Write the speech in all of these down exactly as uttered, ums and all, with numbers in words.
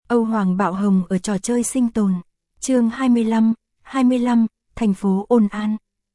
Âu Hoàng Bạo Hồng ở trò chơi sinh tồn. Chương hai mươi lăm, hai mươi lăm, thành phố Ôn An.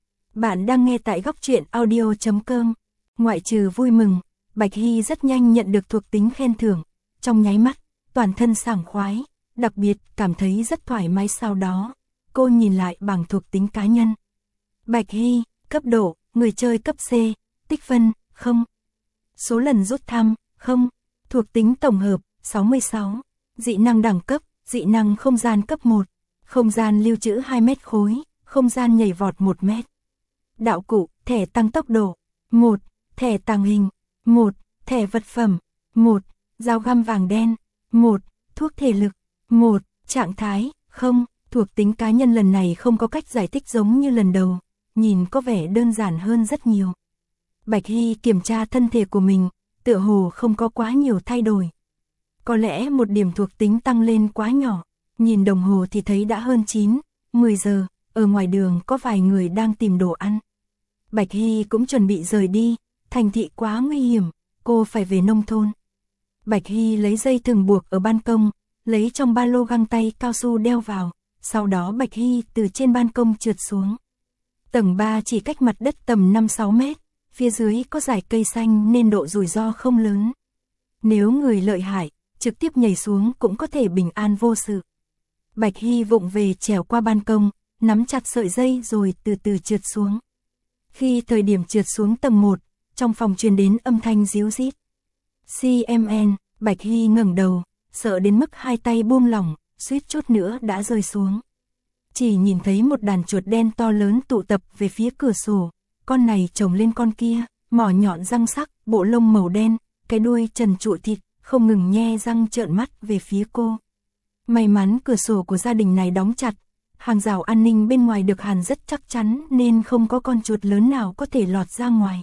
Bạn đang nghe tại góc truyện audio chấm com. Ngoại trừ vui mừng, Bạch Hy rất nhanh nhận được thuộc tính khen thưởng, trong nháy mắt, toàn thân sảng khoái, đặc biệt cảm thấy rất thoải mái. Sau đó, cô nhìn lại bảng thuộc tính cá nhân. Bạch Hy, cấp độ, người chơi cấp C, tích phân, không. Số lần rút thăm, không. Thuộc tính tổng hợp, sáu mươi sáu. Dị năng đẳng cấp, dị năng không gian cấp một. Không gian lưu trữ hai mét khối, không gian nhảy vọt một mét. Đạo cụ, thẻ tăng tốc độ, một. Thẻ tàng hình, một. Thẻ vật phẩm, một. Dao găm vàng đen, một. Thuốc thể lực, một. Trạng thái, không. Thuộc tính cá nhân lần này không có cách giải thích giống như lần đầu, nhìn có vẻ đơn giản hơn rất nhiều. Bạch Hy kiểm tra thân thể của mình, tựa hồ không có quá nhiều thay đổi. Có lẽ một điểm thuộc tính tăng lên quá nhỏ, nhìn đồng hồ thì thấy đã hơn chín, mười giờ, ở ngoài đường có vài người đang tìm đồ ăn. Bạch Hy cũng chuẩn bị rời đi, thành thị quá nguy hiểm, cô phải về nông thôn. Bạch Hy lấy dây thừng buộc ở ban công, lấy trong ba lô găng tay cao su đeo vào, sau đó Bạch Hy từ trên ban công trượt xuống. Tầng ba chỉ cách mặt đất tầm năm sáu mét, phía dưới có dải cây xanh nên độ rủi ro không lớn. Nếu người lợi hại, trực tiếp nhảy xuống cũng có thể bình an vô sự. Bạch Hy vụng về trèo qua ban công, nắm chặt sợi dây rồi từ từ trượt xuống. Khi thời điểm trượt xuống tầng một, trong phòng truyền đến âm thanh ríu rít. xê em en, Bạch Hy ngẩng đầu, sợ đến mức hai tay buông lỏng, suýt chút nữa đã rơi xuống. Chỉ nhìn thấy một đàn chuột đen to lớn tụ tập về phía cửa sổ, con này chồng lên con kia, mỏ nhọn răng sắc, bộ lông màu đen, cái đuôi trần trụi thịt, không ngừng nhe răng trợn mắt về phía cô. May mắn cửa sổ của gia đình này đóng chặt, hàng rào an ninh bên ngoài được hàn rất chắc chắn nên không có con chuột lớn nào có thể lọt ra ngoài.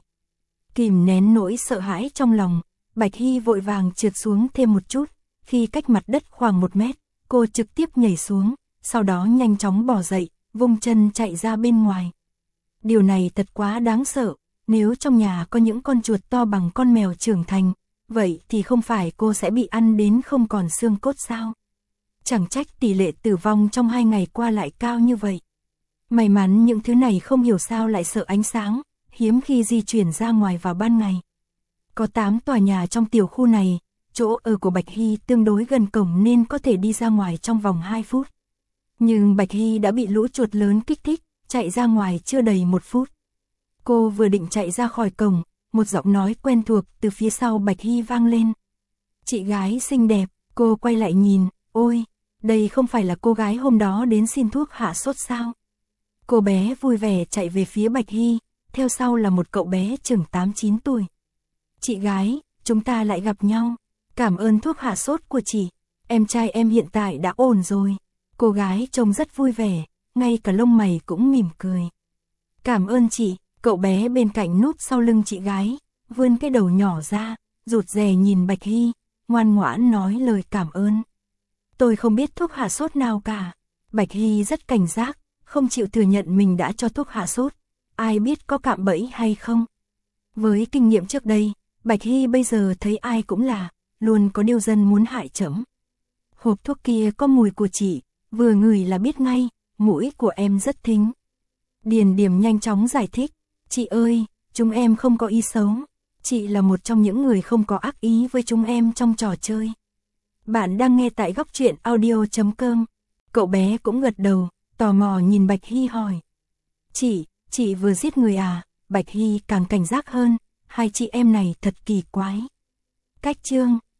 Kìm nén nỗi sợ hãi trong lòng, Bạch Hy vội vàng trượt xuống thêm một chút, khi cách mặt đất khoảng một mét, cô trực tiếp nhảy xuống, sau đó nhanh chóng bò dậy, vung chân chạy ra bên ngoài. Điều này thật quá đáng sợ, nếu trong nhà có những con chuột to bằng con mèo trưởng thành, vậy thì không phải cô sẽ bị ăn đến không còn xương cốt sao? Chẳng trách tỷ lệ tử vong trong hai ngày qua lại cao như vậy. May mắn những thứ này không hiểu sao lại sợ ánh sáng, hiếm khi di chuyển ra ngoài vào ban ngày. Có tám tòa nhà trong tiểu khu này, chỗ ở của Bạch Hy tương đối gần cổng nên có thể đi ra ngoài trong vòng hai phút. Nhưng Bạch Hy đã bị lũ chuột lớn kích thích, chạy ra ngoài chưa đầy một phút. Cô vừa định chạy ra khỏi cổng, một giọng nói quen thuộc từ phía sau Bạch Hy vang lên. Chị gái xinh đẹp, cô quay lại nhìn, ôi, đây không phải là cô gái hôm đó đến xin thuốc hạ sốt sao? Cô bé vui vẻ chạy về phía Bạch Hy, theo sau là một cậu bé chừng tám chín tuổi. Chị gái, chúng ta lại gặp nhau, cảm ơn thuốc hạ sốt của chị, em trai em hiện tại đã ổn rồi. Cô gái trông rất vui vẻ, ngay cả lông mày cũng mỉm cười. Cảm ơn chị, cậu bé bên cạnh núp sau lưng chị gái, vươn cái đầu nhỏ ra, rụt rè nhìn Bạch Hy, ngoan ngoãn nói lời cảm ơn. Tôi không biết thuốc hạ sốt nào cả. Bạch Hy rất cảnh giác, không chịu thừa nhận mình đã cho thuốc hạ sốt, ai biết có cạm bẫy hay không. Với kinh nghiệm trước đây, Bạch Hy bây giờ thấy ai cũng là, luôn có điều dân muốn hại trẫm. Hộp thuốc kia có mùi của chị, vừa ngửi là biết ngay, mũi của em rất thính. Điền Điềm nhanh chóng giải thích, chị ơi, chúng em không có ý xấu, chị là một trong những người không có ác ý với chúng em trong trò chơi. Bạn đang nghe tại góc truyện audio chấm com. Cậu bé cũng gật đầu, tò mò nhìn Bạch Hy hỏi. Chị, chị vừa giết người à? Bạch Hy càng cảnh giác hơn, hai chị em này thật kỳ quái. Cách chương